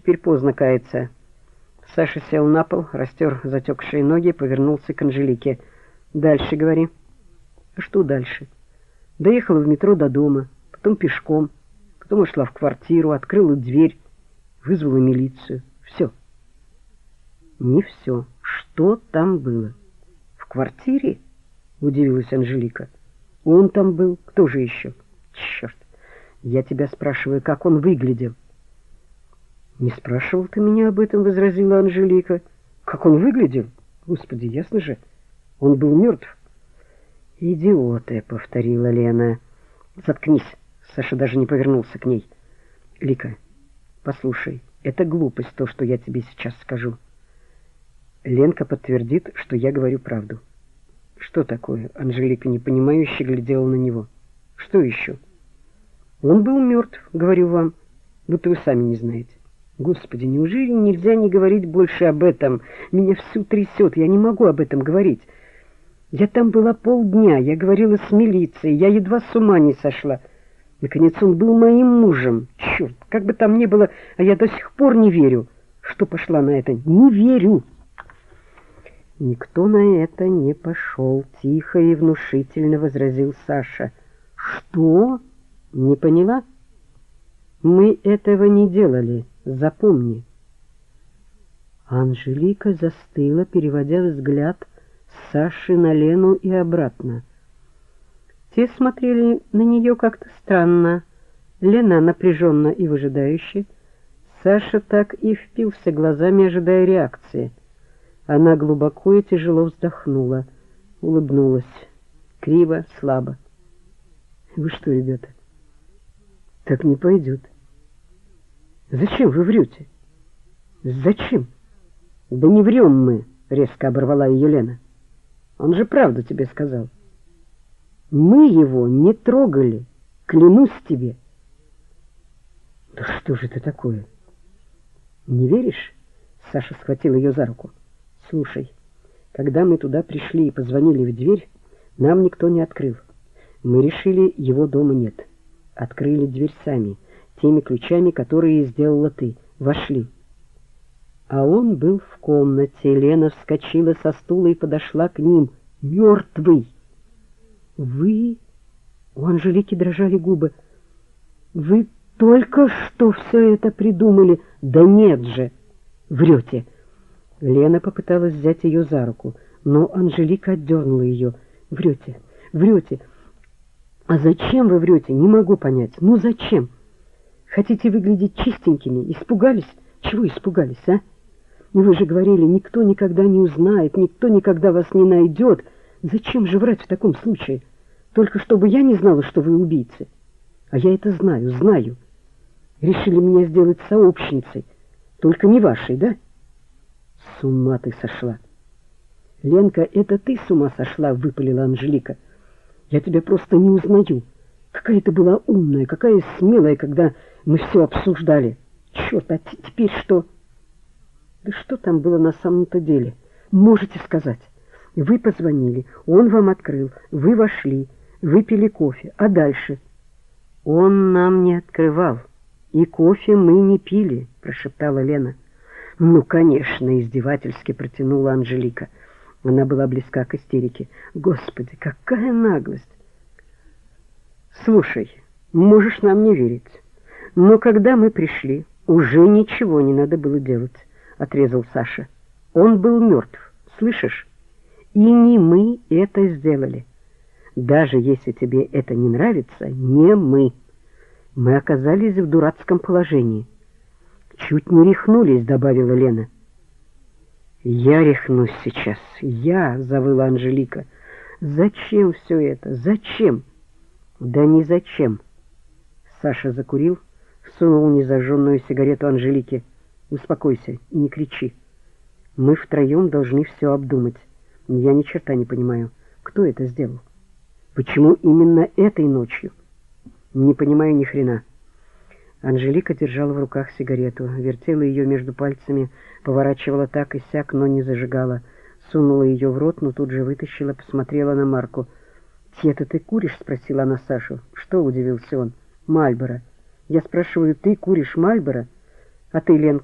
теперь поздно каяться. Саша сел на пол, растер затекшие ноги, повернулся к Анжелике. Дальше говори. Что дальше? Доехала в метро до дома, потом пешком, потом ушла в квартиру, открыла дверь, вызвала милицию. Все. Не все. Что там было? В квартире? Удивилась Анжелика. Он там был. Кто же еще? Черт. Я тебя спрашиваю, как он выглядел. Не спрашивал ты меня об этом, возразила Анжелика. Как он выглядел? Господи, ясно же. Он был мертв. Идиоты, повторила Лена. Заткнись. Саша даже не повернулся к ней. Лика, послушай, это глупость, то, что я тебе сейчас скажу. Ленка подтвердит, что я говорю правду. Что такое? Анжелика непонимающе глядела на него. Что еще? Он был мертв, говорю вам. Будто вы сами не знаете. Господи, неужели нельзя не говорить больше об этом? Меня всю трясет, я не могу об этом говорить. Я там была полдня, я говорила с милицией, я едва с ума не сошла. Наконец, он был моим мужем. Черт, как бы там ни было, а я до сих пор не верю, что пошла на это. Не верю. Никто на это не пошел, тихо и внушительно возразил Саша. Что? Не поняла? Мы этого не делали, запомни. Анжелика застыла, переводя взгляд с Саши на Лену и обратно. Те смотрели на нее как-то странно. Лена напряженно и выжидающе. Саша так и впился глазами, ожидая реакции. Она глубоко и тяжело вздохнула, улыбнулась, криво, слабо. Вы что, ребята, так не пойдет. Зачем вы врете? Зачем? Да не врем мы, резко оборвала ее Лена. Он же правду тебе сказал. Мы его не трогали, клянусь тебе. Да что же это такое? Не веришь? Саша схватил ее за руку. Слушай, когда мы туда пришли и позвонили в дверь, нам никто не открыл. Мы решили, его дома нет. Открыли дверь сами, теми ключами, которые сделала ты. Вошли. А он был в комнате. Лена вскочила со стула и подошла к ним. Мертвый. Вы... У Анжелики дрожали губы. Вы только что все это придумали. Да нет же. Врете. Лена попыталась взять ее за руку, но Анжелика отдернула ее. Врете, врете. А зачем вы врете? Не могу понять. Ну зачем? Хотите выглядеть чистенькими? Испугались? Чего испугались, а? Вы же говорили, никто никогда не узнает, никто никогда вас не найдет. Зачем же врать в таком случае? Только чтобы я не знала, что вы убийцы. А я это знаю, знаю. Решили меня сделать сообщницей. Только не вашей, да? С ума ты сошла. Ленка, это ты с ума сошла, выпалила Анжелика. Я тебя просто не узнаю. Какая ты была умная, какая смелая, когда мы все обсуждали. Черт, а теперь что? Да что там было на самом-то деле? Можете сказать. Вы позвонили, он вам открыл, вы вошли, выпили кофе. А дальше? Он нам не открывал, и кофе мы не пили, прошептала Лена. Ну, конечно, издевательски протянула Анжелика. Она была близка к истерике. Господи, какая наглость! Слушай, можешь нам не верить, но когда мы пришли, уже ничего не надо было делать, отрезал Саша. Он был мертв, слышишь? И не мы это сделали. Даже если тебе это не нравится, не мы. Мы оказались в дурацком положении. Чуть не рехнулись, добавила Лена. Я рехнусь сейчас. Я, завыла Анжелика. Зачем все это? Зачем? Да не зачем. Саша закурил, сунул незажженную сигарету Анжелике. Успокойся и не кричи. Мы втроем должны все обдумать. Я ни черта не понимаю, кто это сделал. Почему именно этой ночью? Не понимаю ни хрена. Анжелика держала в руках сигарету, вертела ее между пальцами, поворачивала так и сяк, но не зажигала. Сунула ее в рот, но тут же вытащила, посмотрела на Марку. «Это ты куришь?» — спросила она Сашу. «Что?» — удивился он. «Мальборо». «Я спрашиваю, ты куришь Мальборо? А ты, Ленка?»